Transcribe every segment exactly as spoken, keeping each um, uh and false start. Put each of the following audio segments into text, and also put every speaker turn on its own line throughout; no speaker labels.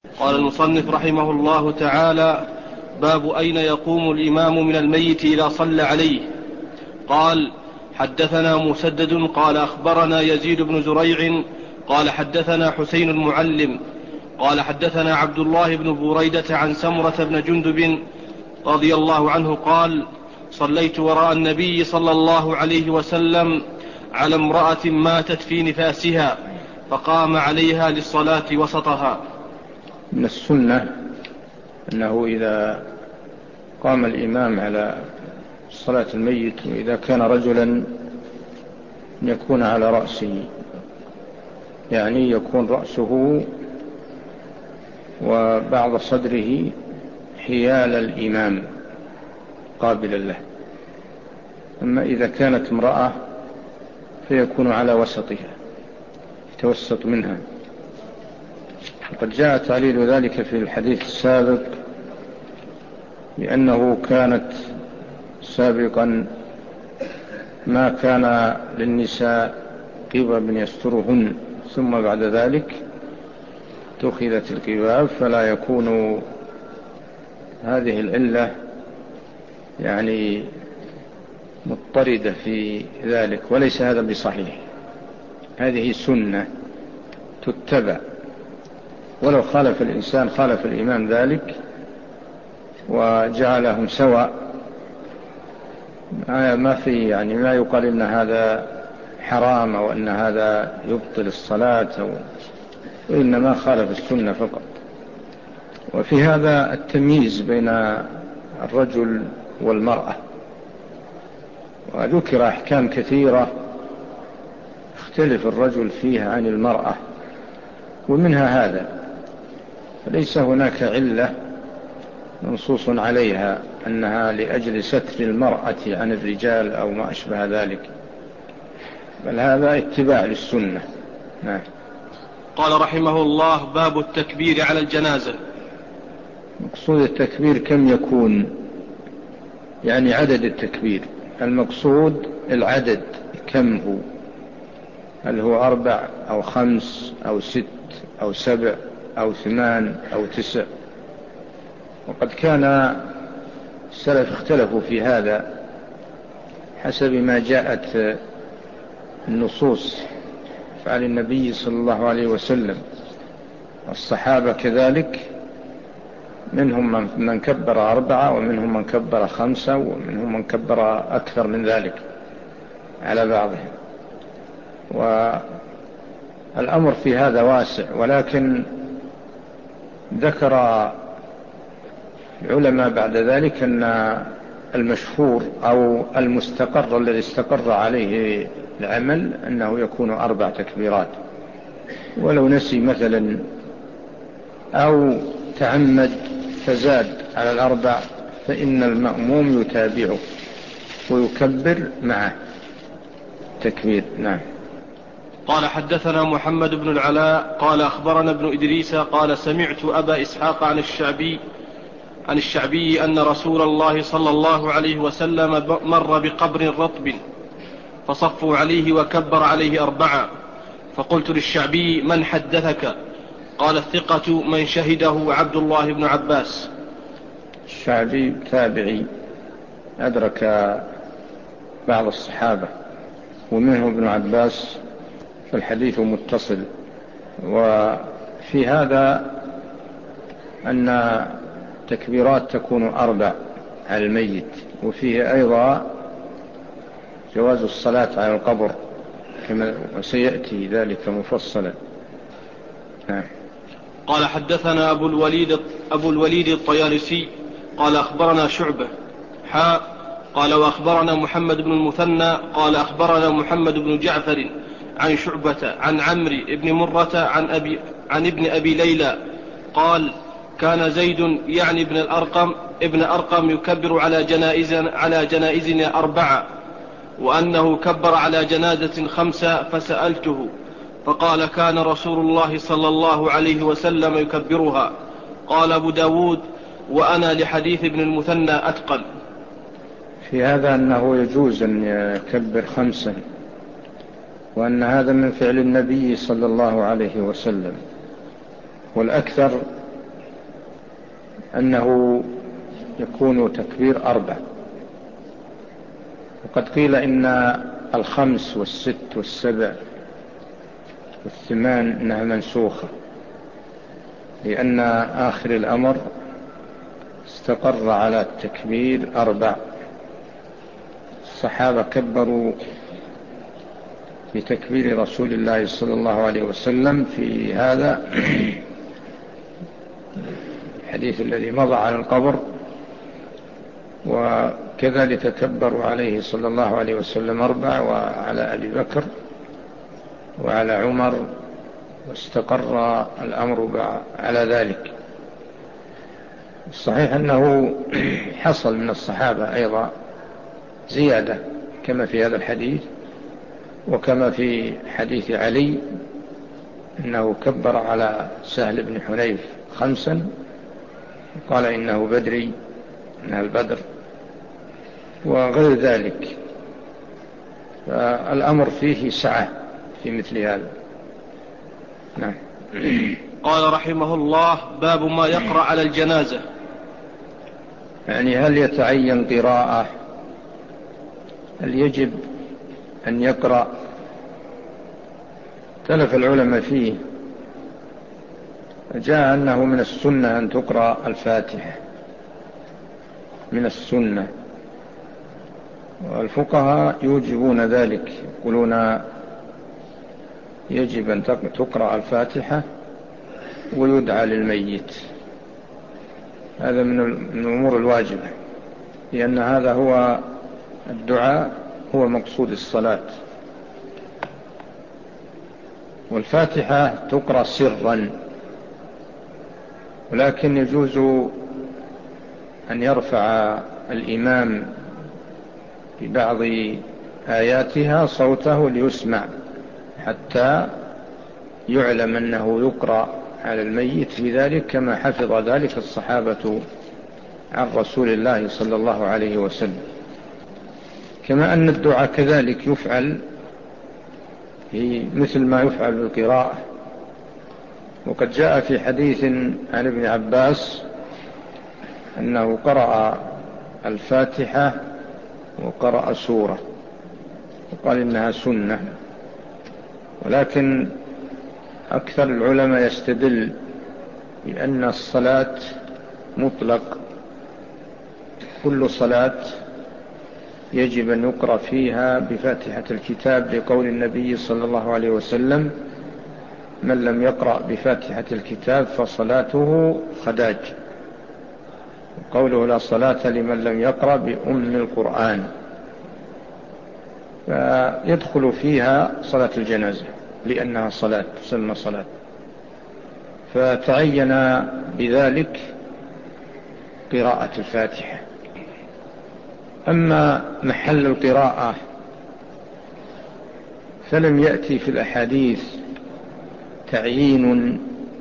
قال المصنف رحمه الله تعالى: باب أين يقوم الإمام من الميت إذا صلى عليه. قال: حدثنا مسدد قال أخبرنا يزيد بن زريع قال حدثنا حسين المعلم قال حدثنا عبد الله بن بريدة عن سمرة بن جندب رضي الله عنه قال: صليت وراء النبي صلى الله عليه وسلم على امرأة ماتت في نفاسها فقام عليها للصلاة وسطها.
من السنة أنه إذا قام الإمام على صلاة الميت وإذا كان رجلا يكون على رأسه، يعني يكون رأسه وبعض صدره حيال الإمام قابلا له. أما إذا كانت امرأة فيكون على وسطها يتوسط منها. وقد جاء تعليل ذلك في الحديث السابق لأنه كانت سابقا ما كان للنساء قباب يسترهن، ثم بعد ذلك اتخذت القباب، فلا يكون هذه العلة يعني مضطردة في ذلك، وليس هذا بصحيح. هذه سنة تتبع، ولو خالف الإنسان خالف الإمام ذلك وجعلهم سواء ما في يعني ما يقال إن هذا حرام أو أن هذا يبطل الصلاة، أو وإنما خالف السنة فقط. وفي هذا التمييز بين الرجل والمرأة، وذكر أحكام كثيرة اختلف الرجل فيها عن المرأة، ومنها هذا. فليس هناك علة منصوص عليها أنها لأجل ستر المرأة عن الرجال أو ما أشبه ذلك، بل هذا اتباع للسنة. نعم.
قال رحمه الله: باب التكبير على الجنازة.
مقصود التكبير كم يكون؟ يعني عدد التكبير. المقصود العدد كم هو؟ هل هو أربع أو خمس أو ست أو سبع أو ثمان أو تسع؟ وقد كان السلف اختلفوا في هذا حسب ما جاءت النصوص فعل النبي صلى الله عليه وسلم. الصحابة كذلك، منهم من كبر أربعة ومنهم من كبر خمسة ومنهم من كبر أكثر من ذلك على بعضهم. والأمر في هذا واسع، ولكن ذكر العلماء بعد ذلك أن المشهور أو المستقر الذي استقر عليه العمل أنه يكون أربع تكبيرات، ولو نسي مثلا أو تعمد فزاد على الأربع فإن المأموم يتابعه ويكبر معه تكبير. نعم.
قال: حدثنا محمد بن العلاء قال أخبرنا ابن إدريس قال سمعت أبا إسحاق عن الشعبي عن الشعبي أن رسول الله صلى الله عليه وسلم مر بقبر رطب فصفوا عليه وكبر عليه أربعة، فقلت للشعبي: من حدثك؟ قال: الثقة من شهده عبد الله بن عباس.
الشعبي تابعي أدرك بعض الصحابة ومنه ابن عباس، فالحديث متصل. وفي هذا أن تكبيرات تكون أربع على الميت، وفيه أيضا جواز الصلاة على القبر كما سيأتي ذلك مفصلا. نعم.
قال: حدثنا أبو الوليد, أبو الوليد الطيالسي قال أخبرنا شعبة حاء قال وأخبرنا محمد بن المثنى قال أخبرنا محمد بن جعفر عن شعبة عن عمرو بن مرة عن, أبي عن ابن أبي ليلى قال: كان زيد يعني ابن الأرقم ابن أرقم يكبر على جنائزنا, على جنائزنا أربعة، وأنه كبر على جنازة خمسة، فسألته فقال: كان رسول الله صلى الله عليه وسلم يكبرها. قال أبو داود: وأنا لحديث ابن المثنى أتقن.
في هذا أنه يجوز أن يكبر خمسا، وأن هذا من فعل النبي صلى الله عليه وسلم، والأكثر أنه يكون تكبير أربع. وقد قيل إن الخمس والست والسبع والثمان إنها منسوخة، لأن آخر الأمر استقر على التكبير أربع. الصحابة كبروا بتكبير رسول الله صلى الله عليه وسلم في هذا الحديث الذي مضى عن القبر، وكذلك كبروا عليه صلى الله عليه وسلم أربع، وعلى أبي بكر وعلى عمر، واستقر الأمر على ذلك. الصحيح أنه حصل من الصحابة أيضا زيادة كما في هذا الحديث، وكما في حديث علي أنه كبر على سهل بن حنيف خمسا، قال إنه بدري من البدر وغير ذلك. فالأمر فيه سعة في مثل هذا. نعم.
قال رحمه الله: باب ما يقرأ على الجنازة.
يعني هل يتعين قراءة؟ هل يجب أن يقرأ؟ اختلف العلماء فيه. جاء أنه من السنة أن تقرأ الفاتحة، من السنة، والفقهاء يوجبون ذلك، يقولون يجب أن تقرأ الفاتحة ويدعى للميت. هذا من الأمور الواجبة، لأن هذا هو الدعاء، هو مقصود الصلاة. والفاتحة تقرأ سرا، ولكن يجوز أن يرفع الإمام ببعض آياتها صوته ليسمع، حتى يعلم أنه يقرأ على الميت في ذلك، كما حفظ ذلك الصحابة عن رسول الله صلى الله عليه وسلم. كما أن الدعاء كذلك يفعل مثل ما يفعل بالقراءة. وقد جاء في حديث عن ابن عباس أنه قرأ الفاتحة وقرأ سورة، وقال إنها سنة. ولكن أكثر العلماء يستدل بأن الصلاة مطلق، كل صلاة يجب أن يقرأ فيها بفاتحة الكتاب، لقول النبي صلى الله عليه وسلم: من لم يقرأ بفاتحة الكتاب فصلاته خداج. قوله: لا صلاة لمن لم يقرأ بأم القرآن. فيدخل فيها صلاة الجنازة، لأنها صلاة تسمى صلاة، فتعين بذلك قراءة الفاتحة. أما محل القراءة فلم يأتي في الأحاديث تعيين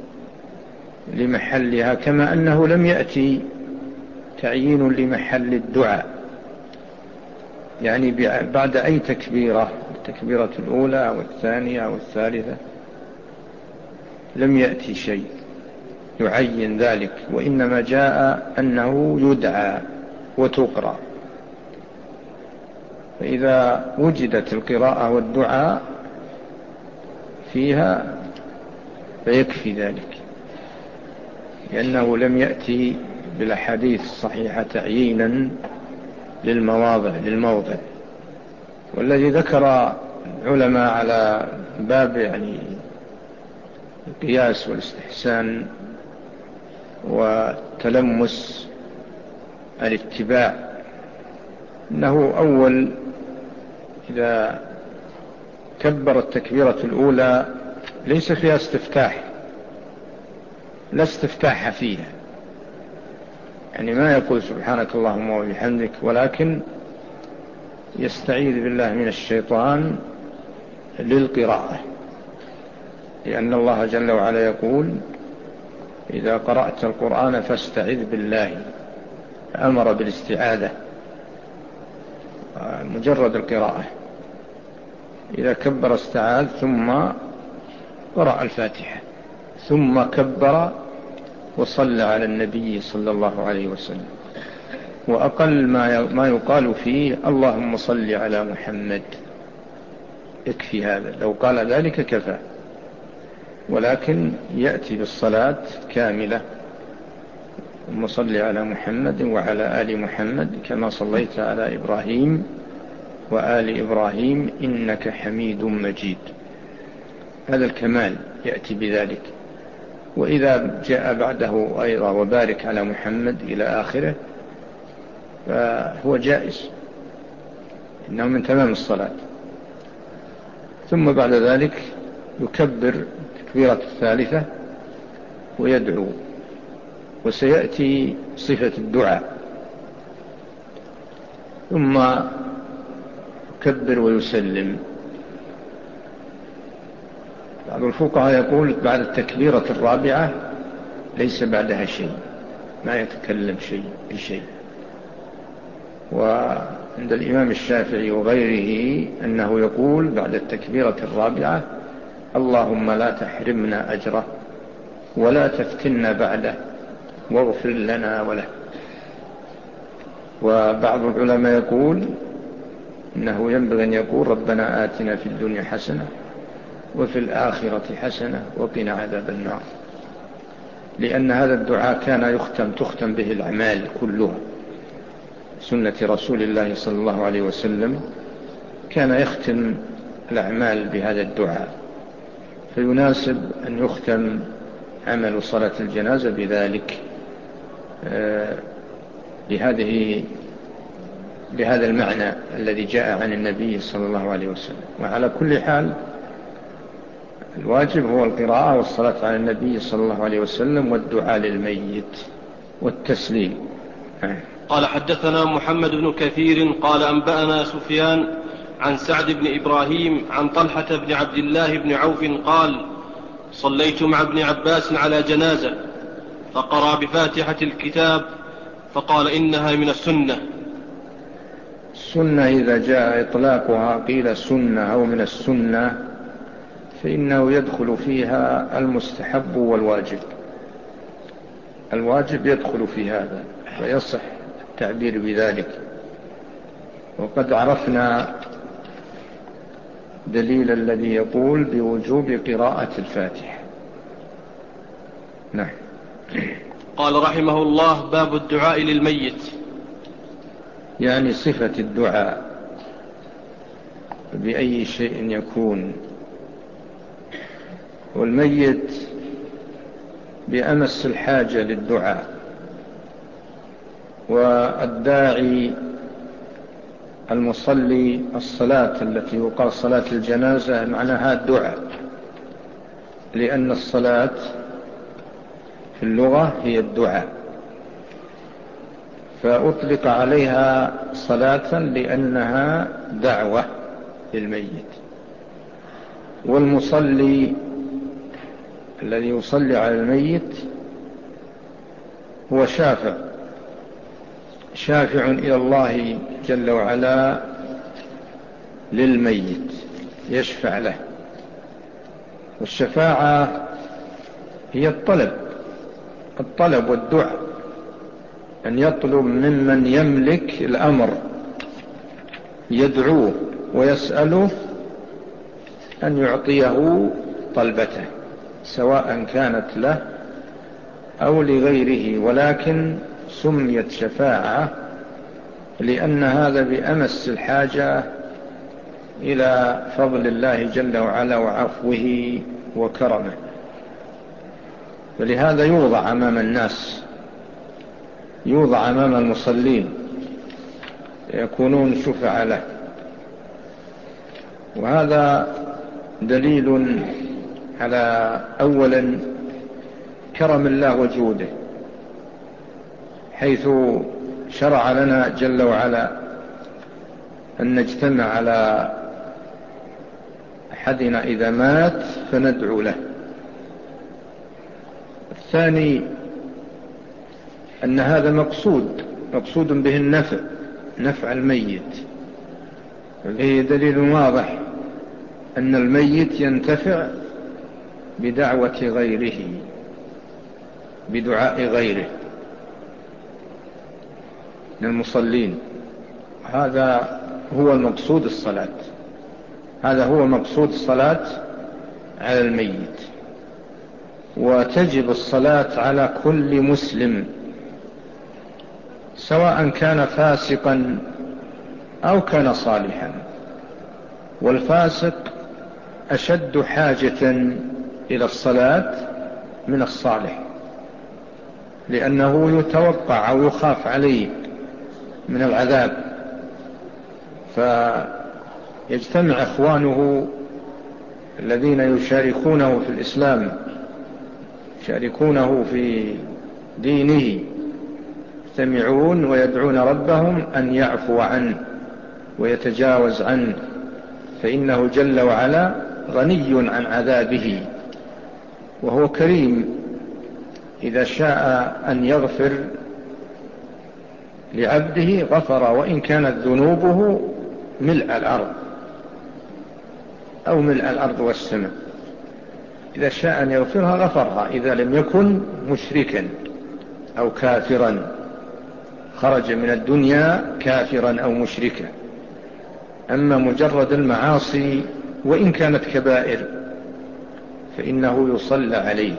لمحلها، كما أنه لم يأتي تعيين لمحل الدعاء، يعني بعد أي تكبيرة، التكبيرة الأولى أو الثانية أو الثالثة، لم يأتي شيء يعين ذلك، وإنما جاء أنه يدعى وتقرأ. فإذا وجدت القراءة والدعاء فيها فيكفي ذلك، لأنه لم يأتي بالأحاديث الصحيحة تعيينا للمواضع للموضع. والذي ذكر العلماء على باب يعني القياس والاستحسان والتلمس الاتباع، أنه أول إذا كبر التكبيرة الأولى ليس فيها استفتاح، لا استفتاح فيها، يعني ما يقول سبحانك اللهم وبحمدك، ولكن يستعيذ بالله من الشيطان للقراءة، لأن الله جل وعلا يقول: إذا قرأت القرآن فاستعذ بالله، أمر بالاستعاذة مجرد القراءة. إذا كبر استعاذ، ثم قرأ الفاتحة، ثم كبر وصلى على النبي صلى الله عليه وسلم. وأقل ما يقال فيه اللهم صل على محمد، يكفي هذا، لو قال ذلك كفى. ولكن يأتي بالصلاة كاملة، اللهم صل على محمد وعلى آل محمد كما صليت على إبراهيم وآل إبراهيم إنك حميد مجيد. هذا الكمال يأتي بذلك. وإذا جاء بعده أيضا وبارك على محمد إلى آخره فهو جائز، إنه من تمام الصلاة. ثم بعد ذلك يكبر تكبيرة الثالثة ويدعو، وسيأتي صفة الدعاء. ثم يكبر ويسلم. بعض الفقهاء يقول بعد التكبيرة الرابعة ليس بعدها شيء، ما يتكلم شيء بشيء. وعند الإمام الشافعي وغيره أنه يقول بعد التكبيرة الرابعة اللهم لا تحرمنا أجره ولا تفتنا بعده واغفر لنا وله. وبعض العلماء يقول إنه ينبغي أن يقول ربنا آتنا في الدنيا حسنة وفي الآخرة حسنة وقنا عذاب النار، لأن هذا الدعاء كان يختم تختم به الأعمال كلها. سنة رسول الله صلى الله عليه وسلم كان يختم الأعمال بهذا الدعاء، فيناسب أن يختم عمل صلاة الجنازة بذلك، بهذه بهذا المعنى الذي جاء عن النبي صلى الله عليه وسلم. وعلى كل حال الواجب هو القراءة والصلاة على النبي صلى الله عليه وسلم والدعاء للميت والتسليم.
قال حدثنا محمد بن كثير قال أنبأنا سفيان عن سعد بن إبراهيم عن طلحة بن عبد الله بن عوف قال صليت مع ابن عباس على جنازة فقرأ بفاتحة الكتاب فقال إنها من السنة.
السنة إذا جاء إطلاقها قيل سنة أو من السنة فإنه يدخل فيها المستحب والواجب. الواجب يدخل في هذا فيصح التعبير بذلك. وقد عرفنا دليل الذي يقول بوجوب قراءة الفاتحة. نعم.
قال رحمه الله باب الدعاء للميت،
يعني صفة الدعاء بأي شيء يكون، والميت بأمس الحاجة للدعاء، والداعي المصلي الصلاة التي يقال صلاة الجنازة معناها الدعاء، لأن الصلاة في اللغة هي الدعاء، فأطلق عليها صلاة لأنها دعوة للميت. والمصلي الذي يصلي على الميت هو شافع شافع إلى الله جل وعلا للميت، يشفع له. والشفاعة هي الطلب الطلب والدعاء، أن يطلب ممن يملك الأمر، يدعوه ويسأله أن يعطيه طلبته سواء كانت له أو لغيره، ولكن سميت شفاعة لأن هذا بأمس الحاجة إلى فضل الله جل وعلا وعفوه وكرمه. فلهذا يوضع أمام الناس، يوضع أمام المصلين يكونون شفعاء له. وهذا دليل على أولا كرم الله وجوده، حيث شرع لنا جل وعلا أن نجتمع على أحدنا إذا مات فندعو له. الثاني أن هذا مقصود مقصود به النفع، نفع الميت، وهي دليل واضح أن الميت ينتفع بدعوة غيره. بدعاء غيره من المصلين. هذا هو المقصود الصلاة، هذا هو مقصود الصلاة على الميت. وتجب الصلاة على كل مسلم سواء كان فاسقا أو كان صالحا، والفاسق أشد حاجة إلى الصلاة من الصالح، لأنه يتوقع أو يخاف عليه من العذاب، فيجتمع إخوانه الذين يشاركونه في الإسلام، يشاركونه في دينه، يجتمعون ويدعون ربهم أن يعفو عنه ويتجاوز عنه، فإنه جل وعلا غني عن عذابه، وهو كريم إذا شاء أن يغفر لعبده غفر، وإن كانت ذنوبه ملء الأرض أو ملء الأرض والسماء، إذا شاء أن يغفرها غفرها، إذا لم يكن مشركا أو كافرا، خرج من الدنيا كافرا أو مشركا. أما مجرد المعاصي وإن كانت كبائر فإنه يصلى عليه،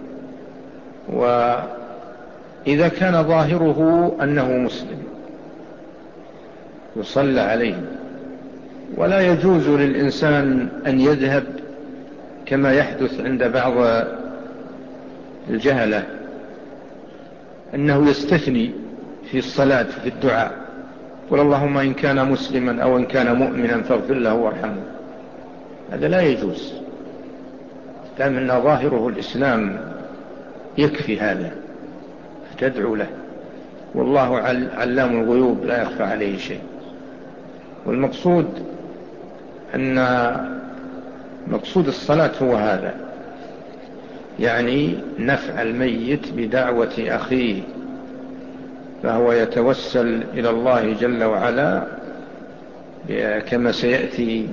وإذا كان ظاهره أنه مسلم يصلى عليه. ولا يجوز للإنسان أن يذهب كما يحدث عند بعض الجهلة أنه يستثني في الصلاة في الدعاء، قل اللهم إن كان مسلما أو إن كان مؤمنا فاغفر له وارحمه. هذا لا يجوز، دام أن ظاهره الإسلام يكفي هذا، فتدعو له، والله علام الغيوب لا يخفى عليه شيء. والمقصود أن مقصود الصلاة هو هذا، يعني نفع الميت بدعوة أخيه، فهو يتوسل إلى الله جل وعلا كما سيأتي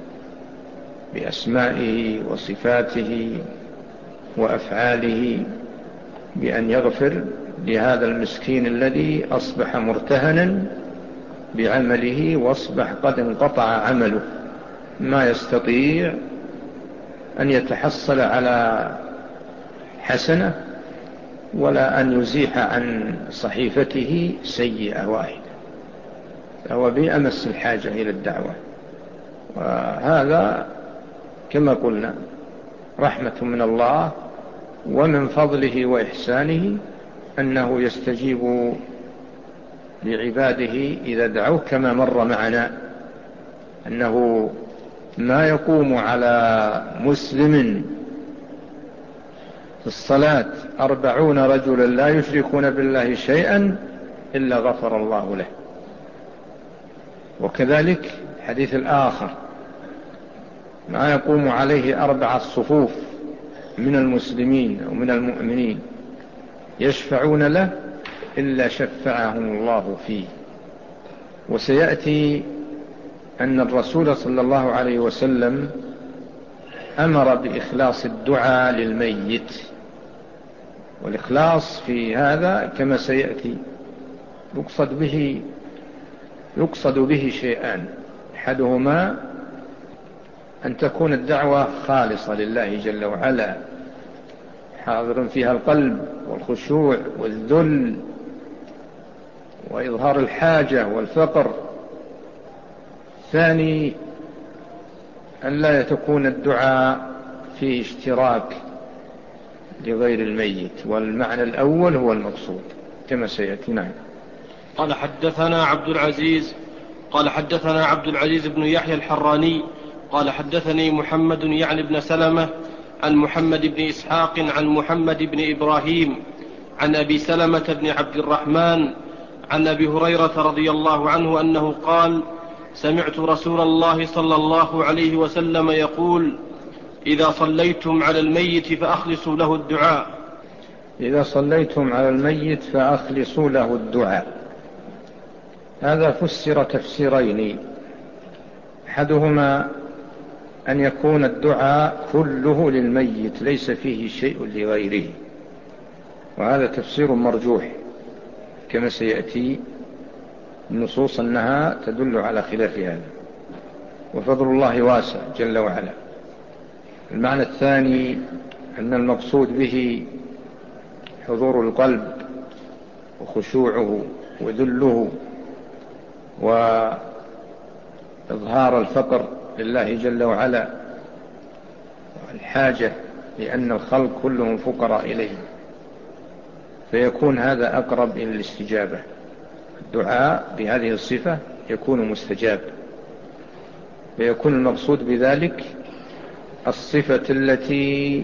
بأسمائه وصفاته وأفعاله بأن يغفر لهذا المسكين الذي أصبح مرتهنا بعمله، واصبح قد انقطع عمله، ما يستطيع أن يتحصل على حسنة ولا أن يزيح عن صحيفته سيئة واحدة، فهو بأمس الحاجة إلى الدعوة. وهذا كما قلنا رحمة من الله ومن فضله وإحسانه أنه يستجيب لعباده إذا دعوه، كما مر معنا أنه ما يقوم على مسلم في الصلاة أربعون رجلا لا يشركون بالله شيئا إلا غفر الله له. وكذلك حديث الآخر ما يقوم عليه أربعة صفوف من المسلمين أو من المؤمنين يشفعون له إلا شفعهم الله فيه. وسيأتي أن الرسول صلى الله عليه وسلم أمر بإخلاص الدعاء للميت، والإخلاص في هذا كما سيأتي يقصد به يقصد به شيئان، أحدهما أن تكون الدعوة خالصة لله جل وعلا، حاضر فيها القلب والخشوع والذل وإظهار الحاجة والفقر. ثاني أن لا تكون الدعاء فيه اشتراك لغير الميت، والمعنى الأول هو المقصود كما سيأتي. نعم.
قال حدثنا عبد العزيز قال حدثنا عبد العزيز بن يحيى الحراني قال حدثني محمد يعني بن سلمة عن محمد بن إسحاق عن محمد بن إبراهيم عن أبي سلمة بن عبد الرحمن عن أبي هريرة رضي الله عنه أنه قال: سمعت رسول الله صلى الله عليه وسلم يقول: إذا صليتم على الميت فأخلصوا له الدعاء.
إذا صليتم على الميت فأخلصوا له الدعاء، هذا فسر تفسيرين، أحدهما أن يكون الدعاء كله للميت ليس فيه شيء لغيره، وهذا تفسير مرجوح كما سيأتي النصوص أنها تدل على خلاف هذا، وفضل الله واسع جل وعلا. المعنى الثاني أن المقصود به حضور القلب وخشوعه وذله وإظهار الفقر لله جل وعلا والحاجة، لأن الخلق كلهم فقراء إليه، فيكون هذا أقرب إلى الاستجابة. الدعاء بهذه الصفة يكون مستجاب، فيكون المقصود بذلك الصفة التي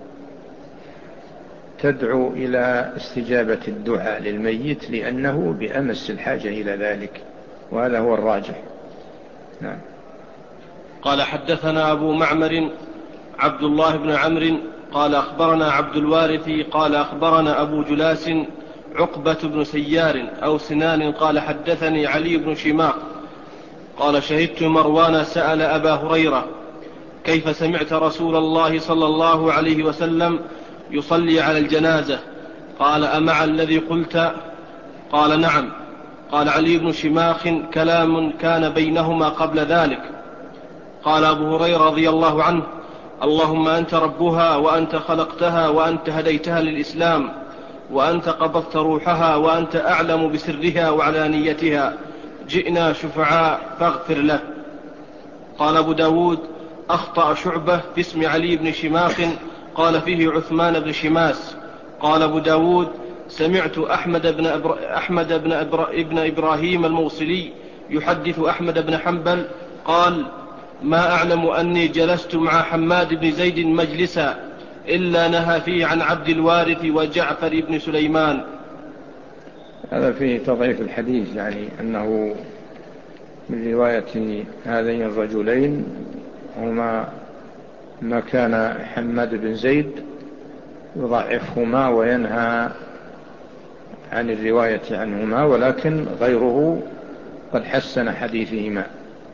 تدعو إلى استجابة الدعاء للميت، لأنه بأمس الحاجة إلى ذلك، وهذا هو الراجح. نعم.
قال حدثنا أبو معمر عبد الله بن عمرو قال أخبرنا عبد الوارث قال أخبرنا أبو جلاس عقبة بن سيار أو سنان قال حدثني علي بن شماخ قال شهدت مروان سأل أبا هريرة كيف سمعت رسول الله صلى الله عليه وسلم يصلي على الجنازة؟ قال أمع الذي قلت؟ قال نعم. قال علي بن شماخ كلام كان بينهما قبل ذلك. قال أبو هريرة رضي الله عنه اللهم أنت ربها وأنت خلقتها وأنت هديتها للإسلام وأنت قبضت روحها وأنت أعلم بسرها وعلانيتها، جئنا شفعاء فاغفر له. قال أبو داود أخطأ شعبة في اسم علي بن شماخ قال فيه عثمان بن شماس. قال أبو داود سمعت أحمد بن, أبر... أحمد بن, أبر... ابن إبراهيم الموصلي يحدث أحمد بن حنبل قال ما أعلم أني جلست مع حماد بن زيد مجلسا إلا نهى فيه عن عبد الوارث وجعفر بن سليمان.
هذا فيه تضعيف الحديث، يعني أنه من رواية هذين الرجلين هما ما كان حماد بن زيد يضعفهما وينهى عن الرواية عنهما، ولكن غيره قد حسن حديثهما،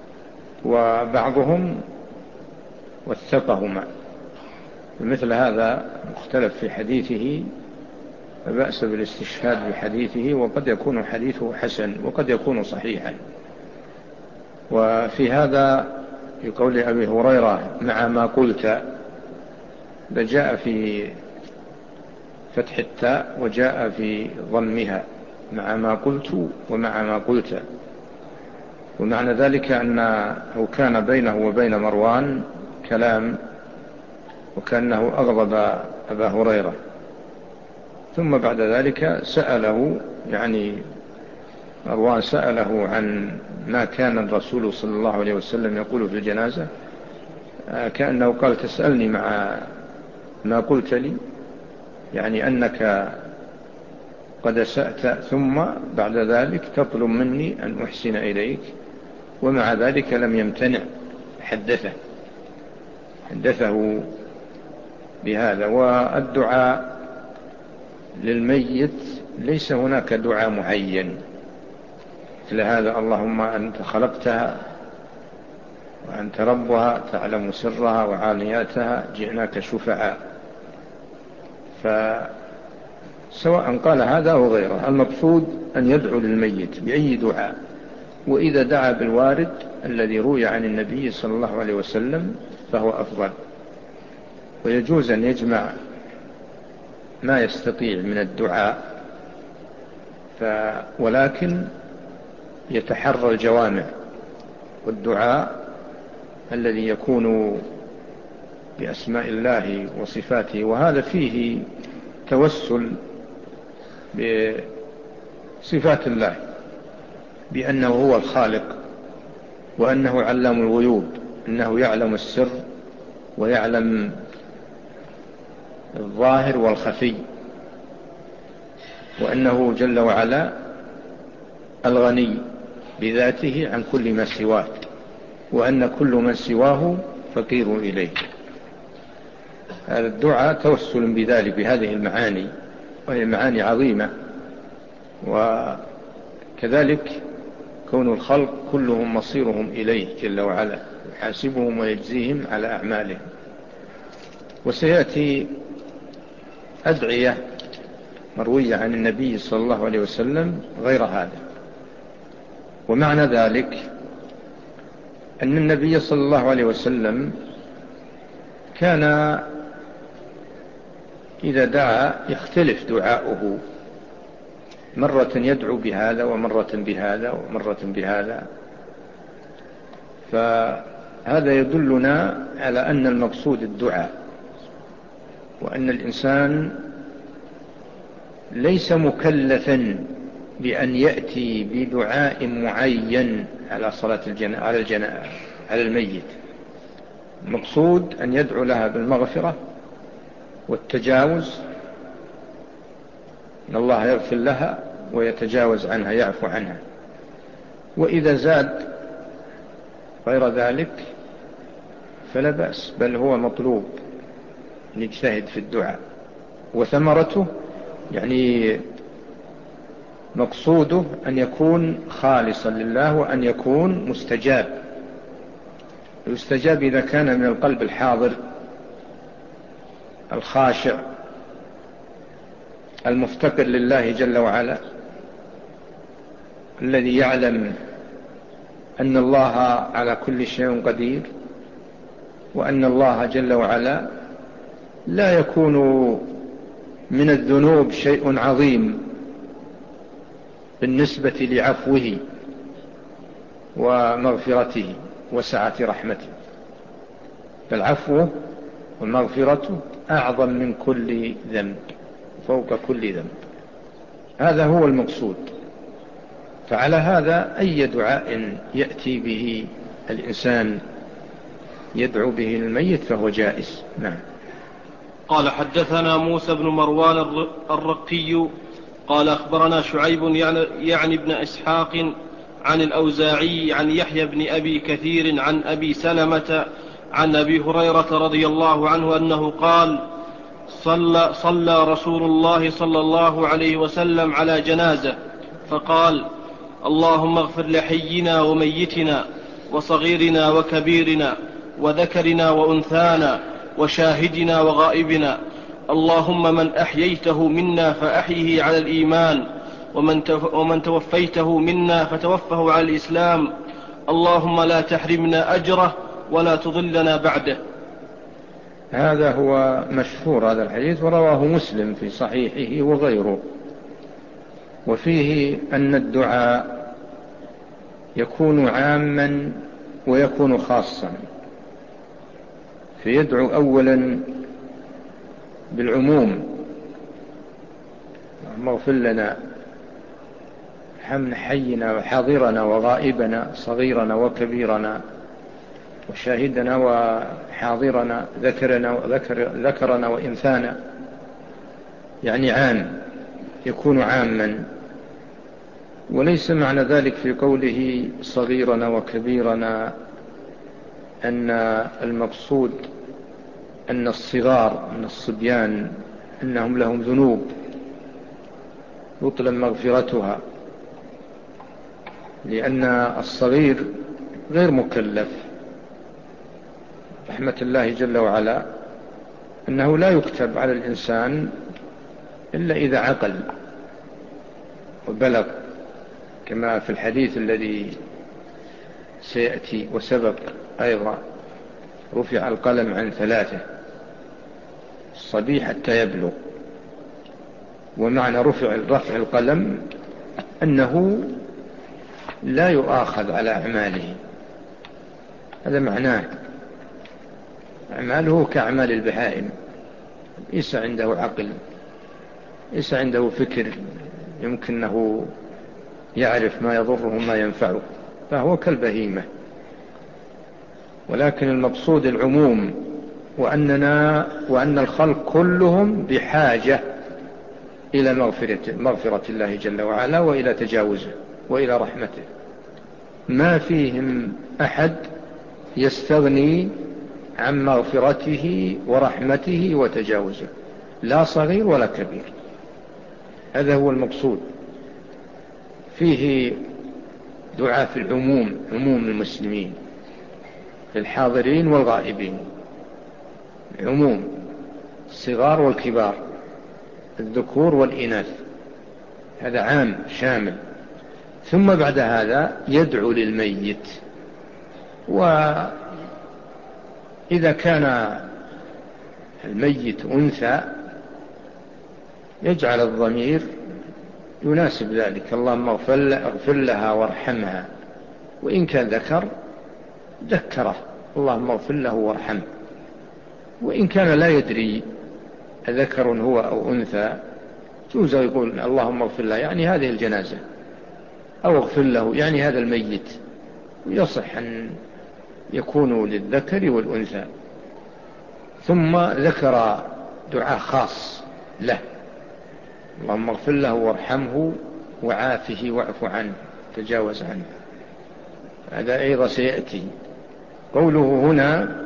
وبعضهم وثقهما. مثل هذا مختلف في حديثه فبأس بالاستشهاد بحديثه، وقد يكون حديثه حسن وقد يكون صحيحا. وفي هذا يقول أبي هريرة مع ما قلت، جاء في فتح التاء وجاء في ضمها، مع ما قلت ومع ما قلت، ومعنى ذلك أنه كان بينه وبين مروان كلام، وكأنه أغضب أبا هريرة، ثم بعد ذلك سأله، يعني مروان سأله عن ما كان الرسول صلى الله عليه وسلم يقول في الجنازة، كأنه قال تسألني مع ما قلت لي، يعني أنك قد سأت ثم بعد ذلك تطلب مني أن أحسن إليك، ومع ذلك لم يمتنع، حدثه حدثه بهذا. والدعاء للميت ليس هناك دعاء معين مثل هذا، اللهم أنت خلقتها وأنت ربها تعلم سرها وعالياتها جئناك شفعاء. فسواء قال هذا أو غيره، المقصود أن يدعو للميت بأي دعاء، وإذا دعا بالوارد الذي روي عن النبي صلى الله عليه وسلم فهو أفضل. ويجوز أن يجمع ما يستطيع من الدعاء، ف... ولكن يتحرى الجوامع، والدعاء الذي يكون بأسماء الله وصفاته، وهذا فيه توسل بصفات الله بأنه هو الخالق، وأنه علام الغيوب، أنه يعلم السر ويعلم الظاهر والخفي، وأنه جل وعلا الغني بذاته عن كل ما سواه، وأن كل من سواه فقير إليه. هذا الدعاء توسل بذلك، بهذه المعاني، وهي معاني عظيمة. وكذلك كون الخلق كلهم مصيرهم إليه جل وعلا، يحاسبهم ويجزيهم على أعمالهم. وسيأتي أدعية مروية عن النبي صلى الله عليه وسلم غير هذا. ومعنى ذلك أن النبي صلى الله عليه وسلم كان إذا دعا يختلف دعاؤه، مرة يدعو بهذا ومرة بهذا ومرة بهذا. فهذا يدلنا على أن المقصود الدعاء، وأن الإنسان ليس مكلفا بأن يأتي بدعاء معين على صلاة الجنازة على الجنازة على الميت. المقصود أن يدعو لها بالمغفرة والتجاوز، أن الله يغفر لها ويتجاوز عنها، يعفو عنها. وإذا زاد غير ذلك فلا بأس، بل هو مطلوب أن يجتهد في الدعاء. وثمرته يعني مقصوده أن يكون خالصا لله، وأن يكون مستجاب. يستجاب إذا كان من القلب الحاضر الخاشع المفتقر لله جل وعلا، الذي يعلم أن الله على كل شيء قدير، وأن الله جل وعلا لا يكون من الذنوب شيء عظيم بالنسبة لعفوه ومغفرته وسعة رحمته، فالعفو والمغفرة أعظم من كل ذنب، فوق كل ذنب. هذا هو المقصود. فعلى هذا أي دعاء يأتي به الإنسان يدعو به الميت فهو جائز. نعم.
قال حدثنا موسى بن مروان الرقي قال أخبرنا شعيب يعني ابن إسحاق عن الأوزاعي عن يحيى بن أبي كثير عن أبي سلمة عن أبي هريرة رضي الله عنه أنه قال: صلى, صلى رسول الله صلى الله عليه وسلم على جنازة فقال: اللهم اغفر لحينا وميتنا وصغيرنا وكبيرنا وذكرنا وأنثانا وشاهدنا وغائبنا، اللهم من أحييته منا فأحيه على الإيمان، ومن, ومن توفيته منا فتوفه على الإسلام، اللهم لا تحرمنا أجره ولا تضلنا بعده.
هذا هو مشهور هذا الحديث، ورواه مسلم في صحيحه وغيره. وفيه أن الدعاء يكون عاما ويكون خاصا، فيدعو أولا بالعموم: اللهم اغفر لنا حمل حينا وحاضرنا وغائبنا صغيرنا وكبيرنا وشاهدنا وحاضرنا ذكرنا وذكر ذكرنا وإنثانا، يعني عام، يكون عاما. وليس معنى ذلك في قوله صغيرنا وكبيرنا أن المقصود أن الصغار من الصبيان أنهم لهم ذنوب يطلب مغفرتها، لأن الصغير غير مكلف. رحمة الله جل وعلا أنه لا يكتب على الإنسان إلا إذا عقل وبلغ، كما في الحديث الذي سيأتي وسبق أيضا: رفع القلم عن ثلاثة: الصبي حتى يبلغ. ومعنى رفع رفع القلم أنه لا يؤاخذ على أعماله، هذا معناه. أعماله كأعمال البهائم، ليس عنده عقل، ليس عنده فكر يمكنه يعرف ما يضره وما ينفعه، فهو كالبهيمة. ولكن المقصود العموم، وأننا وأن الخلق كلهم بحاجة إلى مغفرة, مغفرة الله جل وعلا، وإلى تجاوزه، وإلى رحمته. ما فيهم أحد يستغني عن مغفرته ورحمته وتجاوزه، لا صغير ولا كبير. هذا هو المقصود. فيه دعاء في العموم، عموم المسلمين، الحاضرين والغائبين، عموم الصغار والكبار، الذكور والإناث، هذا عام شامل. ثم بعد هذا يدعو للميت، وإذا كان الميت أنثى يجعل الضمير يناسب ذلك، اللهم اغفر لها وارحمها. وإن كان ذكر ذكره، اللهم اغفر له وارحمه. وإن كان لا يدري ذكر هو أو أنثى جوز يقول اللهم اغفر له يعني هذه الجنازة، أو اغفر له يعني هذا الميت، ويصح أن يكون للذكر والأنثى. ثم ذكر دعاء خاص له، اللهم اغفر له وارحمه وعافه واعف عنه تجاوز عنه، هذا أيضا سيأتي. قوله هنا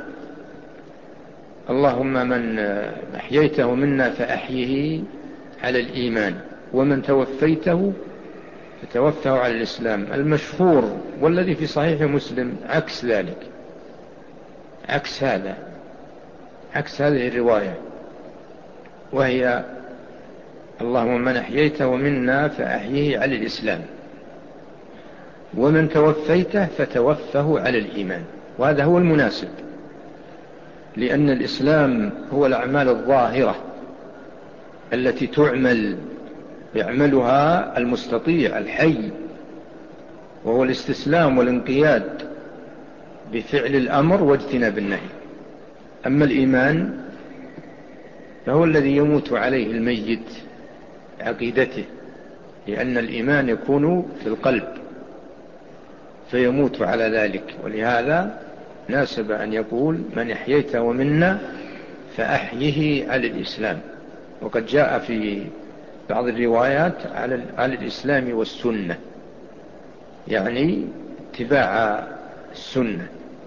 اللهم من أحييته منا فأحيه على الإيمان ومن توفيته فتوفه على الإسلام. المشهور والذي في صحيح مسلم عكس ذلك، عكس هذا، عكس هذه الرواية، وهي اللهم من أحييته منا فأحيه على الإسلام ومن توفيته فتوفه على الإيمان. وهذا هو المناسب، لأن الإسلام هو الأعمال الظاهرة التي تعمل يعملها المستطيع الحي، وهو الاستسلام والانقياد بفعل الأمر واجتناب النهي. أما الإيمان فهو الذي يموت عليه الميت عقيدته، لأن الإيمان يكون في القلب فيموت على ذلك. ولهذا ناسب أن يقول من أحييته منا فأحيه على الإسلام. وقد جاء في بعض الروايات على الإسلام والسنة، يعني اتباع السنة.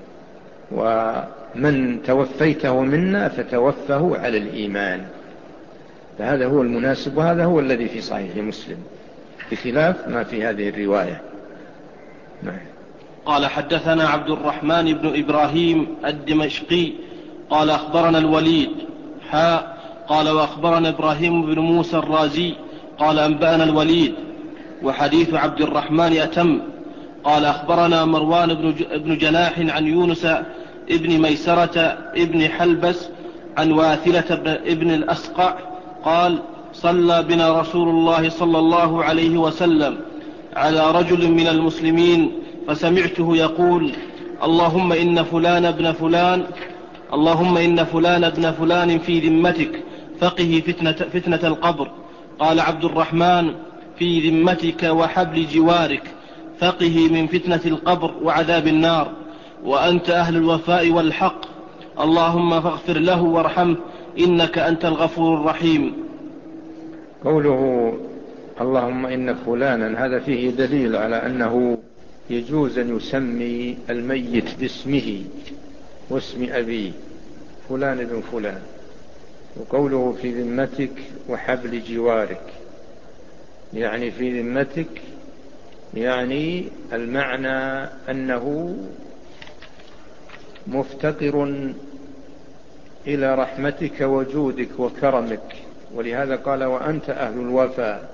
ومن توفيته منا فتوفه على الإيمان، فهذا هو المناسب، وهذا هو الذي في صحيح مسلم بخلاف ما في هذه الرواية. نعم.
قال حدثنا عبد الرحمن بن إبراهيم الدمشقي قال أخبرنا الوليد حاء قال وأخبرنا إبراهيم بن موسى الرازي قال أنبأنا الوليد وحديث عبد الرحمن أتم. قال أخبرنا مروان بن جناح عن يونس ابن ميسرة ابن حلبس عن واثلة ابن الأسقع قال صلى بنا رسول الله صلى الله عليه وسلم على رجل من المسلمين فسمعته يقول اللهم إن فلان ابن فلان اللهم إن فلان ابن فلان في ذمتك فقه فتنة, فتنة القبر. قال عبد الرحمن في ذمتك وحبل جوارك فقه من فتنة القبر وعذاب النار، وأنت أهل الوفاء والحق، اللهم فاغفر له وارحمه إنك أنت الغفور الرحيم.
قوله اللهم إن فلانا هذا فيه دليل على أنه يجوز أن يسمي الميت باسمه واسم أبيه فلان بن فلان. وقوله في ذمتك وحبل جوارك يعني في ذمتك، يعني المعنى أنه مفتقر إلى رحمتك وجودك وكرمك، ولهذا قال وأنت أهل الوفاء،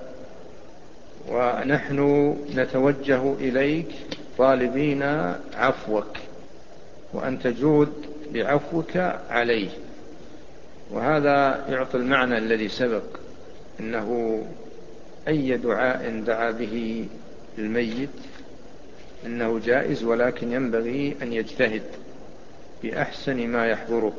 ونحن نتوجه إليك طالبين عفوك وأن تجود بعفوك عليه. وهذا يعطي المعنى الذي سبق، إنه أي دعاء دعا به الميت إنه جائز، ولكن ينبغي أن يجتهد بأحسن ما يحضره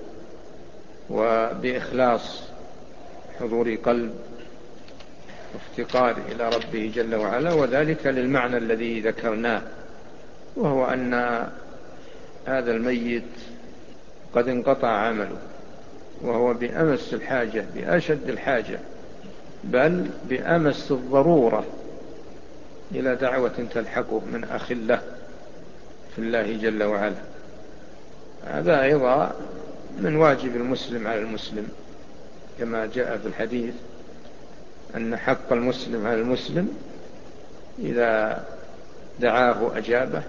وبإخلاص حضور قلب وافتقار إلى ربه جل وعلا، وذلك للمعنى الذي ذكرناه، وهو أن هذا الميت قد انقطع عمله وهو بأمس الحاجة بأشد الحاجة بل بأمس الضرورة إلى دعوة تلحقه من أخ له في الله جل وعلا. هذا أيضا من واجب المسلم على المسلم، كما جاء في الحديث أن حق المسلم على المسلم إذا دعاه أجابه،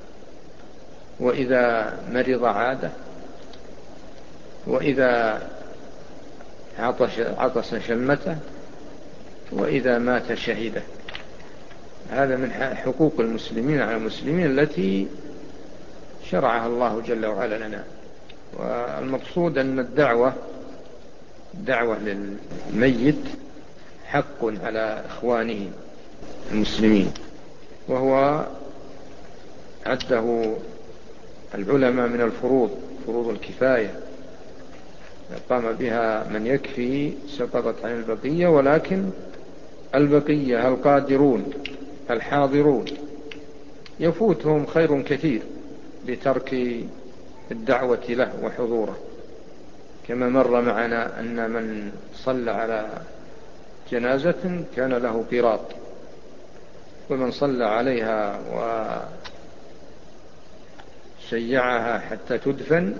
وإذا مرض عاده، وإذا عطش, عطس شمته، وإذا مات شهده. هذا من حقوق المسلمين على المسلمين التي شرعها الله جل وعلا لنا. والمقصود أن الدعوة دعوة للميت حق على إخوانه المسلمين، وهو عده العلماء من الفروض، فروض الكفاية قام بها من يكفي سقطت عن البقية، ولكن البقية القادرون الحاضرون يفوتهم خير كثير بترك الدعوة له وحضوره، كما مر معنا أن من صلى على جنازة كان له قيراط، ومن صلى عليها وشيعها حتى تدفن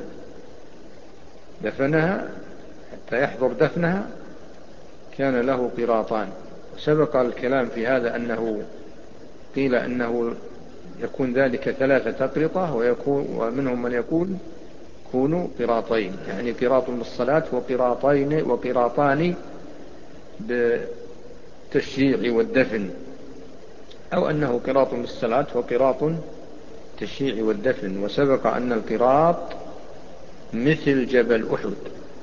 دفنها حتى يحضر دفنها كان له قيراطان. وسبق الكلام في هذا أنه قيل أنه يكون ذلك ثلاثة أقرطة، ويكون ومنهم من يقول كونوا قراطين، يعني قراط بالصلاة وقراطين وقراطان بالتشييع والدفن، أو أنه قراط بالصلاة وقراط التشييع والدفن. وسبق أن القراط مثل جبل أحد،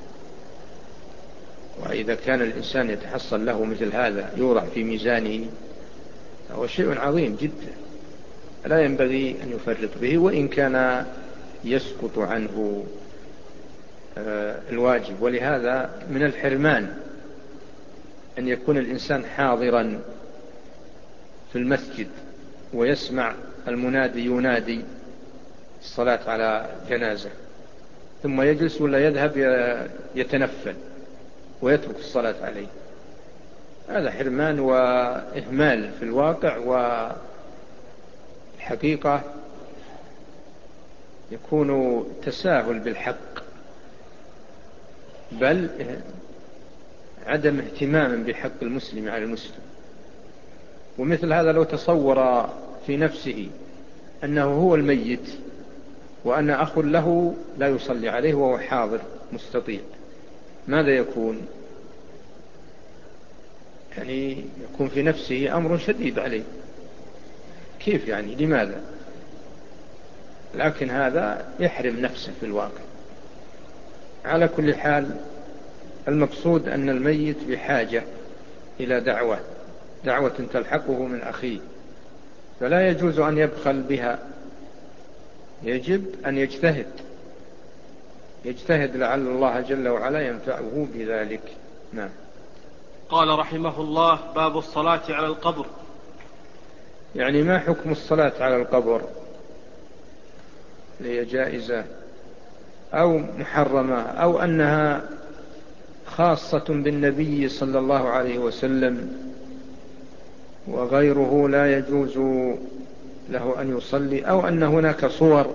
وإذا كان الإنسان يتحصل له مثل هذا يوضع في ميزانه هو شيء عظيم جدا، لا ينبغي أن يفرط به، وإن كان يسقط عنه الواجب. ولهذا من الحرمان أن يكون الإنسان حاضرا في المسجد ويسمع المنادي ينادي الصلاة على جنازة ثم يجلس ولا يذهب يتنفل ويترك الصلاة عليه. هذا حرمان وإهمال في الواقع، والحقيقة يكون تساهل بالحق، بل عدم اهتمام بحق المسلم على المسلم. ومثل هذا لو تصور في نفسه أنه هو الميت وأن أخ له لا يصلي عليه وهو حاضر مستطيع، ماذا يكون؟ يعني يكون في نفسه أمر شديد عليه، كيف يعني؟ لماذا؟ لكن هذا يحرم نفسه في الواقع. على كل حال المقصود أن الميت بحاجة إلى دعوة دعوة تلحقه من أخيه، فلا يجوز أن يبخل بها، يجب أن يجتهد يجتهد لعل الله جل وعلا ينفعه بذلك. نعم.
قال رحمه الله: باب الصلاة على القبر.
يعني ما حكم الصلاة على القبر؟ هي جائزة أو محرمة، أو أنها خاصة بالنبي صلى الله عليه وسلم وغيره لا يجوز له أن يصلي، أو أن هناك صور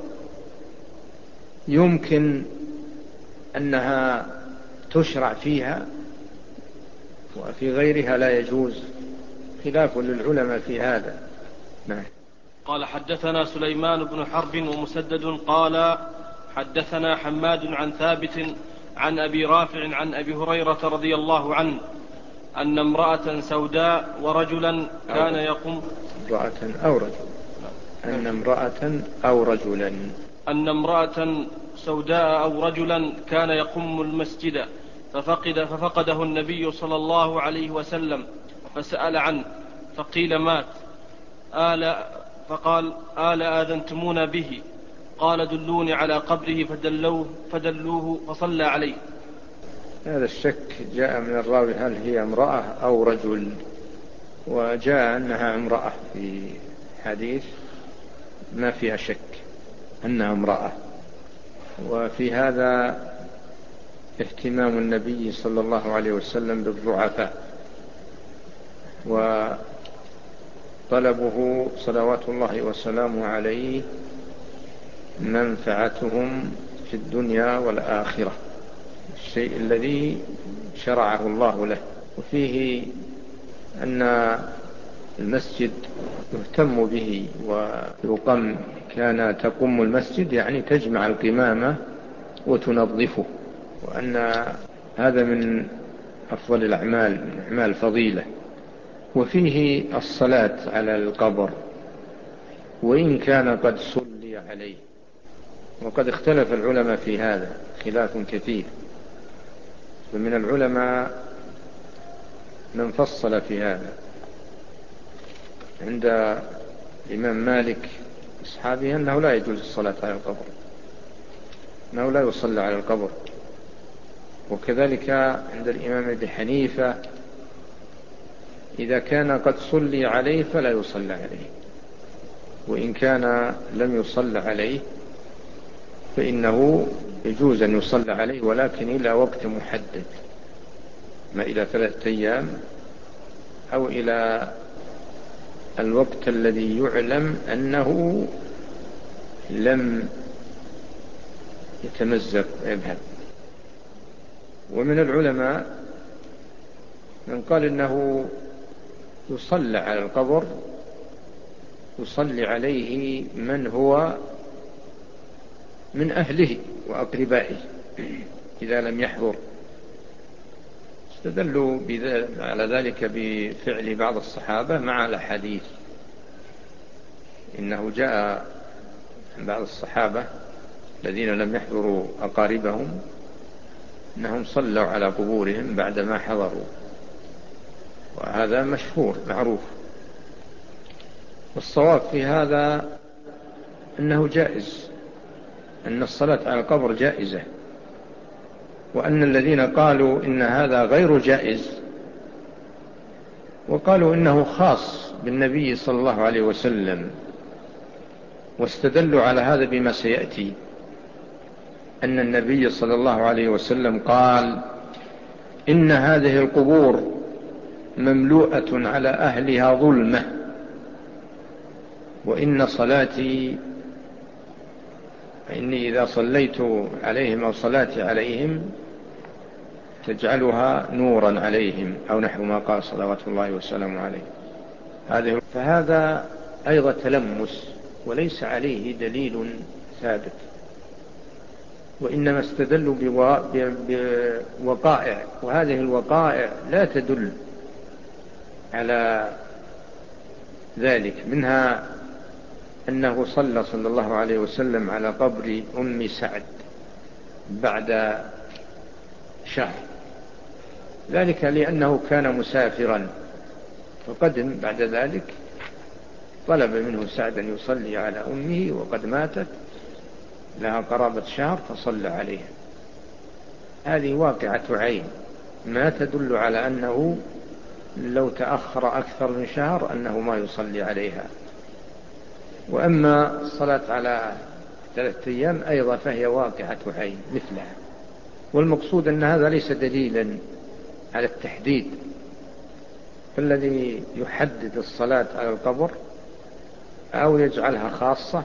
يمكن أنها تشرع فيها وفي غيرها لا يجوز، خلاف للعلماء في هذا. نعم.
قال: حدثنا سليمان بن حرب ومسدد قال حدثنا حماد عن ثابت عن أبي رافع عن أبي هريرة رضي الله عنه أن امرأة سوداء ورجلا كان يقوم
امرأة أو رجل أن امرأة أو رجلا
أن امرأة سوداء أو رجلا كان يقوم المسجد ففقد ففقده النبي صلى الله عليه وسلم فسأل عنه فقيل مات. آل فقال: آل آذنتمونا به؟ قال: دلوني على قبره فدلوه, فدلوه فصلى عليه.
هذا الشك جاء من الراوي هل هي امرأة أو رجل، وجاء أنها امرأة في حديث ما فيها شك أنها امرأة. وفي هذا اهتمام النبي صلى الله عليه وسلم بالضعفاء وطلبه صلوات الله وسلامه عليه منفعتهم في الدنيا والآخرة، الشيء الذي شرعه الله له. وفيه أن المسجد يهتم به ويقم، كان تقوم المسجد يعني تجمع القمامة وتنظفه، وأن هذا من أفضل الأعمال، من أعمال فضيلة. وفيه الصلاة على القبر وإن كان قد صلي عليه، وقد اختلف العلماء في هذا خلاف كثير، ومن العلماء من فصل في هذا. عند الإمام مالك أصحابه أنه لا يجوز الصلاة على القبر، أنه لا يصلى على القبر. وكذلك عند الإمام أبي حنيفة إذا كان قد صلي عليه فلا يصلى عليه، وإن كان لم يصلى عليه فإنه يجوز أن يصلى عليه، ولكن إلى وقت محدد، ما إلى ثلاثة أيام أو إلى الوقت الذي يعلم أنه لم يتمزق ويذهب. ومن العلماء من قال إنه يصلى على القبر، يصلي عليه من هو من أهله وأقربائه إذا لم يحضر. استدلوا على ذلك بفعل بعض الصحابة مع الحديث، إنه جاء عن بعض الصحابة الذين لم يحضروا أقاربهم أنهم صلوا على قبورهم بعدما حضروا، وهذا مشهور معروف. والصواب في هذا أنه جائز، أن الصلاة على القبر جائزة، وأن الذين قالوا إن هذا غير جائز وقالوا إنه خاص بالنبي صلى الله عليه وسلم، واستدلوا على هذا بما سيأتي، أن النبي صلى الله عليه وسلم قال إن هذه القبور مملوءة على أهلها ظلمة، وإن صلاتي فإني إذا صليت عليهم أو صلاتي عليهم تجعلها نورا عليهم، أو نحو ما قال صلوات الله وسلامه عليه. هذه فهذا أيضا تلمس وليس عليه دليل ثابت، وإنما استدلوا بوقائع، وهذه الوقائع لا تدل على ذلك. منها أنه صلى صلى الله عليه وسلم على قبر أم سعد بعد شهر، ذلك لأنه كان مسافرا فقدم بعد ذلك، طلب منه سعد أن يصلي على أمه وقد ماتت لها قرابة شهر فصلى عليها. هذه واقعة عين ما تدل على أنه لو تأخر أكثر من شهر أنه ما يصلي عليها. وأما الصلاة على ثلاثة أيام أيضا فهي واقعة عين مثلها. والمقصود أن هذا ليس دليلا على التحديد، فالذي يحدد الصلاة على القبر أو يجعلها خاصة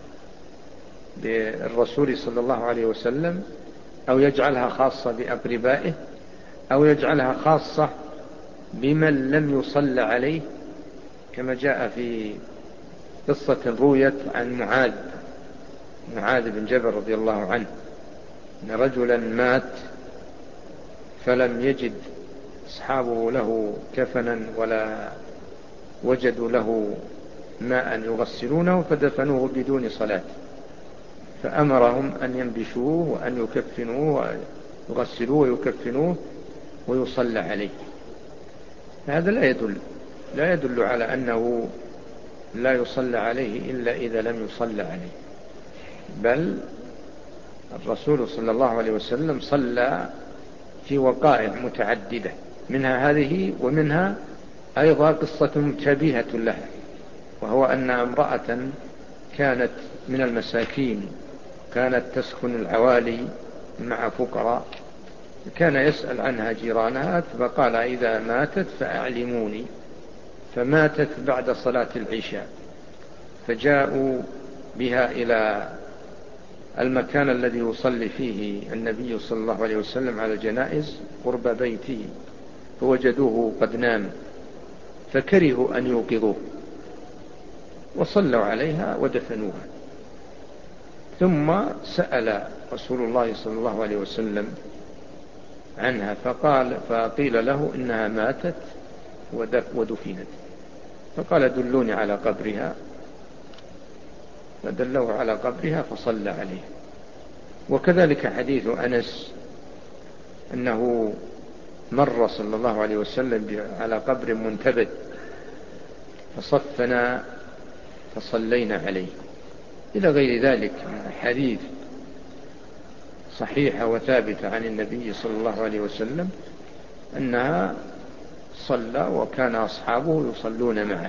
بالرسول صلى الله عليه وسلم، أو يجعلها خاصة بأقربائه، أو يجعلها خاصة بمن لم يصلى عليه، كما جاء في قصة رويت عن معاذ معاذ بن جبل رضي الله عنه، أن رجلا مات فلم يجد أصحابه له كفنا ولا وجدوا له ماء يغسلونه فدفنوه بدون صلاة، فأمرهم أن ينبشوه وأن يكفنوه ويغسلوه ويكفنوه ويصلى عليه. هذا لا يدل لا يدل على أنه لا يصلى عليه إلا إذا لم يصلى عليه، بل الرسول صلى الله عليه وسلم صلى في وقائع متعددة، منها هذه ومنها أيضا قصة مشابهة لها، وهو أن امرأة كانت من المساكين كانت تسكن العوالي مع فقراء، كان يسأل عنها جيرانها فقال إذا ماتت فأعلموني، فماتت بعد صلاة العشاء، فجاءوا بها إلى المكان الذي يصلي فيه النبي صلى الله عليه وسلم على الجنائز قرب بيته، فوجدوه قد نام فكرهوا أن يوقظوه وصلوا عليها ودفنوها. ثم سأل رسول الله صلى الله عليه وسلم عنها فقال فقيل له إنها ماتت ودفنت، فقال دلوني على قبرها، فدلوه على قبرها فصلى عليه. وكذلك حديث أنس أنه مر صلى الله عليه وسلم على قبر منتبذ فصفنا فصلينا عليه، إلى غير ذلك من حديث صحيحة وثابتة عن النبي صلى الله عليه وسلم أنها صلى وكان أصحابه يصلون معه.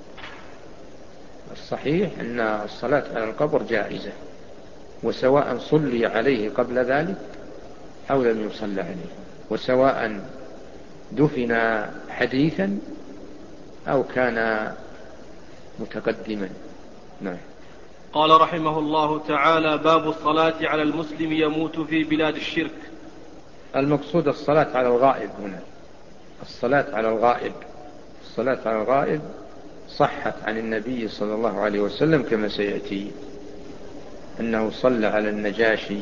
الصحيح أن الصلاة على القبر جائزة، وسواء صلي عليه قبل ذلك أو لم يصلى عليه، وسواء دفن حديثا أو كان متقدما. نعم.
قال رحمه الله تعالى: باب الصلاة على المسلم يموت في بلاد الشرك.
المقصود الصلاة على الغائب هنا، الصلاة على الغائب. الصلاة على الغائب صحت عن النبي صلى الله عليه وسلم كما سيأتي، أنه صلى على النجاشي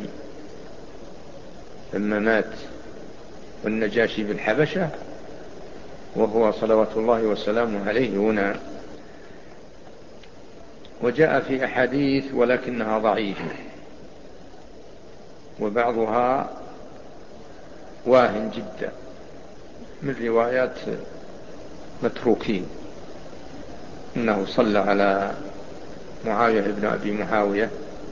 لما مات، والنجاشي بالحبشة، وهو صلوات الله وسلامه عليه هنا. وجاء في أحاديث ولكنها ضعيفة، وبعضها واهن جدا من روايات متروكين، إنه صلى على معاوية بن أبي معاوية،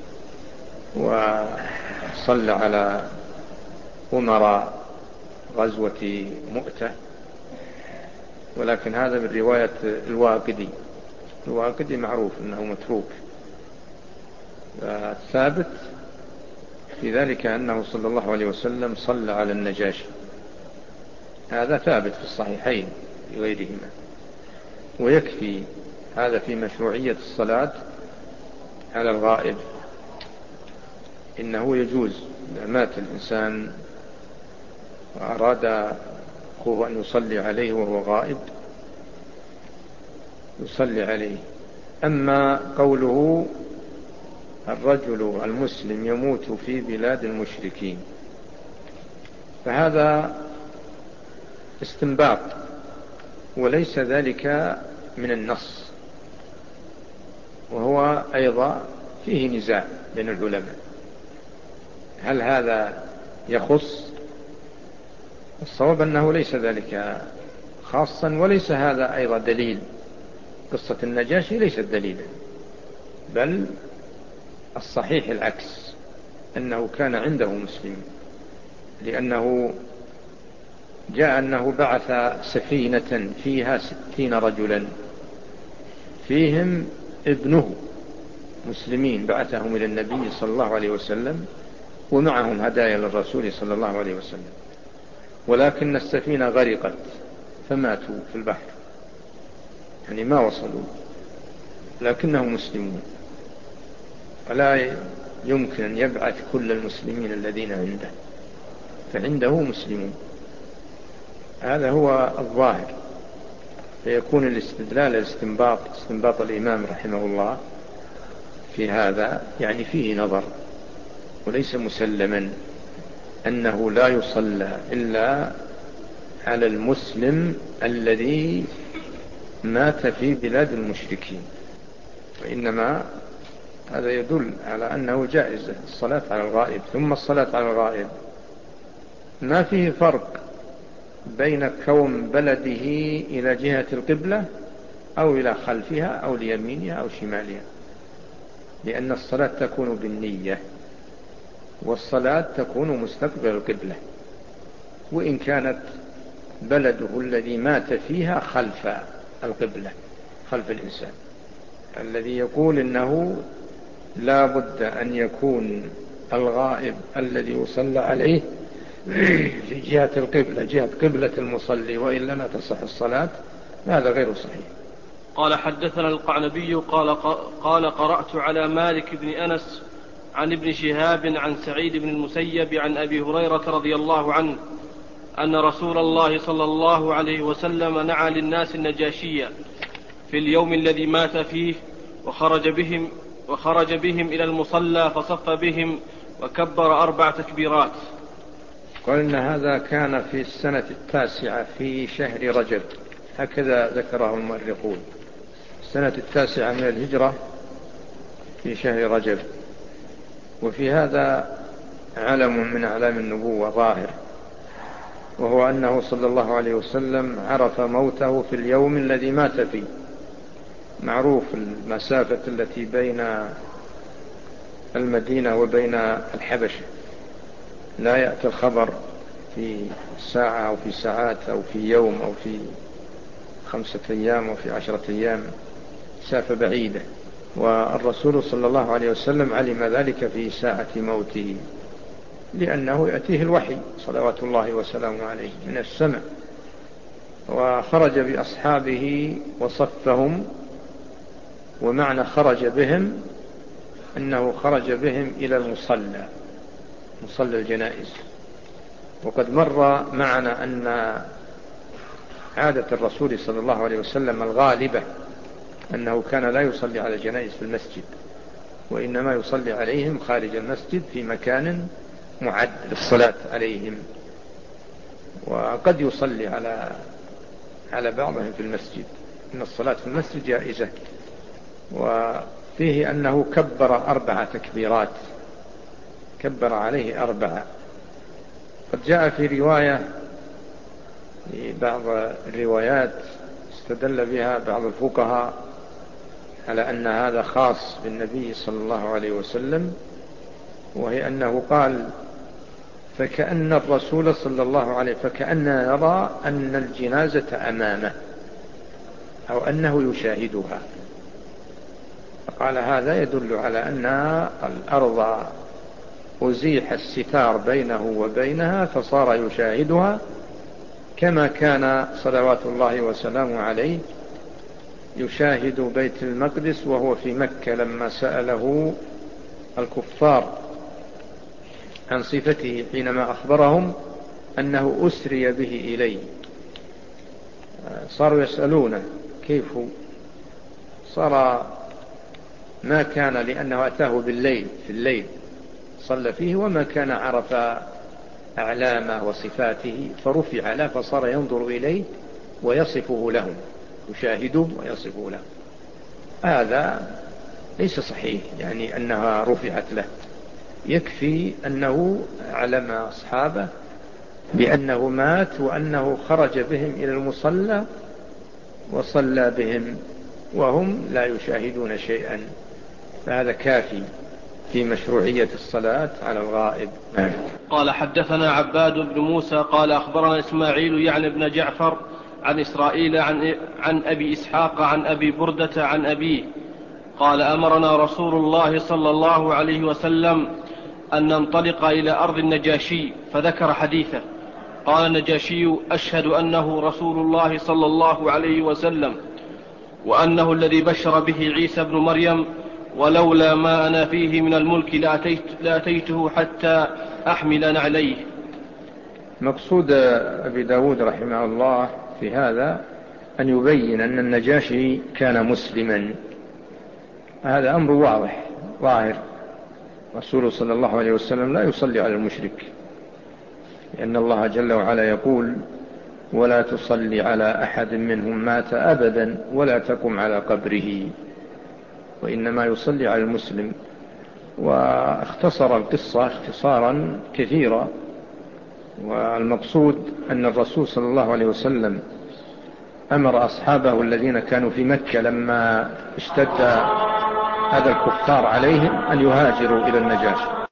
وصلى على أمراء غزوة مؤتة، ولكن هذا من رواية الواقدي. الواقدي معروف أنه متروك. الثابت في ذلك أنه صلى الله عليه وسلم صلى على النجاشي، هذا ثابت في الصحيحين بغيرهما، ويكفي هذا في مشروعية الصلاة على الغائب. إنه يجوز إذا مات الإنسان وأراد أخوه أن يصلي عليه وهو غائب يصلي عليه. أما قوله الرجل المسلم يموت في بلاد المشركين، فهذا استنباط وليس ذلك من النص، وهو أيضا فيه نزاع بين العلماء، هل هذا يخص؟ الصواب أنه ليس ذلك خاصا، وليس هذا أيضا دليل. قصة النجاشي ليست دليلا، بل الصحيح العكس، أنه كان عنده مسلم، لأنه جاء أنه بعث سفينة فيها ستين رجلا، فيهم ابنه مسلمين، بعثهم إلى النبي صلى الله عليه وسلم، ومعهم هدايا للرسول صلى الله عليه وسلم، ولكن السفينة غرقت فماتوا في البحر، يعني ما وصلوا، لكنهم مسلمون، ولا يمكن أن يبعث كل المسلمين الذين عنده، فعنده مسلمون. هذا هو الظاهر، فيكون الاستدلال الاستنباط استنباط الإمام رحمه الله في هذا يعني فيه نظر، وليس مسلما أنه لا يصلى إلا على المسلم الذي مات في بلاد المشركين، وإنما هذا يدل على أنه جائز الصلاة على الغائب. ثم الصلاة على الغائب ما فيه فرق بين كون بلده إلى جهة القبلة أو إلى خلفها أو ليمينها أو شمالها، لأن الصلاة تكون بالنية، والصلاة تكون مستقبل القبلة، وإن كانت بلده الذي مات فيها خلف القبلة، خلف الإنسان. الذي يقول إنه لا بد أن يكون الغائب الذي يصلى عليه في جهة القبلة، جهة قبلة المصلي، وإلا لا تصح الصلاة، هذا غير صحيح.
قال حدثنا القعنبي قال, قال قرأت على مالك بن أنس عن ابن شهاب عن سعيد بن المسيب عن أبي هريرة رضي الله عنه أن رسول الله صلى الله عليه وسلم نعى للناس النجاشية في اليوم الذي مات فيه، وخرج بهم, وخرج بهم إلى المصلى فصف بهم وكبر أربع تكبيرات.
قلنا هذا كان في السنة التاسعة في شهر رجب هكذا ذكره المؤرخون. السنة التاسعة من الهجرة في شهر رجب. وفي هذا علم من أعلام النبوة ظاهر، وهو أنه صلى الله عليه وسلم عرف موته في اليوم الذي مات فيه. معروف المسافة التي بين المدينة وبين الحبشة، لا يأتي الخبر في ساعة أو في ساعات أو في يوم أو في خمسة أيام أو في عشرة أيام، مسافة بعيدة. والرسول صلى الله عليه وسلم علم ذلك في ساعة موته، لأنه يأتيه الوحي صلوات الله وسلامه عليه من السماء. وخرج بأصحابه وصفهم، ومعنى خرج بهم أنه خرج بهم إلى المصلى، مصلى الجنائز. وقد مر معنا أن عادة الرسول صلى الله عليه وسلم الغالبة أنه كان لا يصلي على الجنائز في المسجد، وإنما يصلي عليهم خارج المسجد في مكان معد للصلاة عليهم. وقد يصلي على على بعضهم في المسجد، إن الصلاة في المسجد جائزة. وفيه أنه كبر أربع تكبيرات، كبر عليه أربعة. قد جاء في رواية، في بعض الروايات استدل بها بعض الفقهاء على أن هذا خاص بالنبي صلى الله عليه وسلم، وهي أنه قال: فكأن الرسول صلى الله عليه فكأن يرى أن الجنازة أمامه، أو أنه يشاهدها. فقال هذا يدل على أن الأرض أزيح الستار بينه وبينها فصار يشاهدها، كما كان صلوات الله وسلامه عليه يشاهد بيت المقدس وهو في مكة لما سأله الكفار عن صفته حينما أخبرهم أنه أسري به إليه. صاروا يسألونه كيف صار، ما كان لأنه أتاه بالليل، في الليل صلى فيه، وما كان عرف أعلامه وصفاته فرفع له فصار ينظر إليه ويصفه لهم، يشاهده ويصفه له. هذا ليس صحيح، يعني أنها رفعت له. يكفي أنه علم أصحابه بأنه مات وأنه خرج بهم إلى المصلى وصلى بهم وهم لا يشاهدون شيئا، فهذا كافي في مشروعية الصلاة على الغائب.
قال حدثنا عباد بن موسى قال أخبرنا إسماعيل يعني بن جعفر عن إسرائيل عن, عن أبي إسحاق عن أبي بردة عن أبيه قال: أمرنا رسول الله صلى الله عليه وسلم أن ننطلق إلى أرض النجاشي، فذكر حديثه. قال النجاشي: أشهد أنه رسول الله صلى الله عليه وسلم، وأنه الذي بشر به عيسى بن مريم، ولولا ما أنا فيه من الملك لأتيت لأتيته حتى أحمل نعليه.
مقصود أبي داود رحمه الله في هذا أن يبين أن النجاشي كان مسلما. هذا أمر واضح ظاهر. رسول صلى الله عليه وسلم لا يصلي على المشرك، لأن الله جل وعلا يقول: ولا تصلي على أحد منهم مات أبدا ولا تقم على قبره، وإنما يصلي على المسلم. واختصر القصة اختصارا كثيرا، والمقصود أن الرسول صلى الله عليه وسلم أمر أصحابه الذين كانوا في مكة لما اشتد هذا الكفار عليهم أن يهاجروا إلى النجاشي،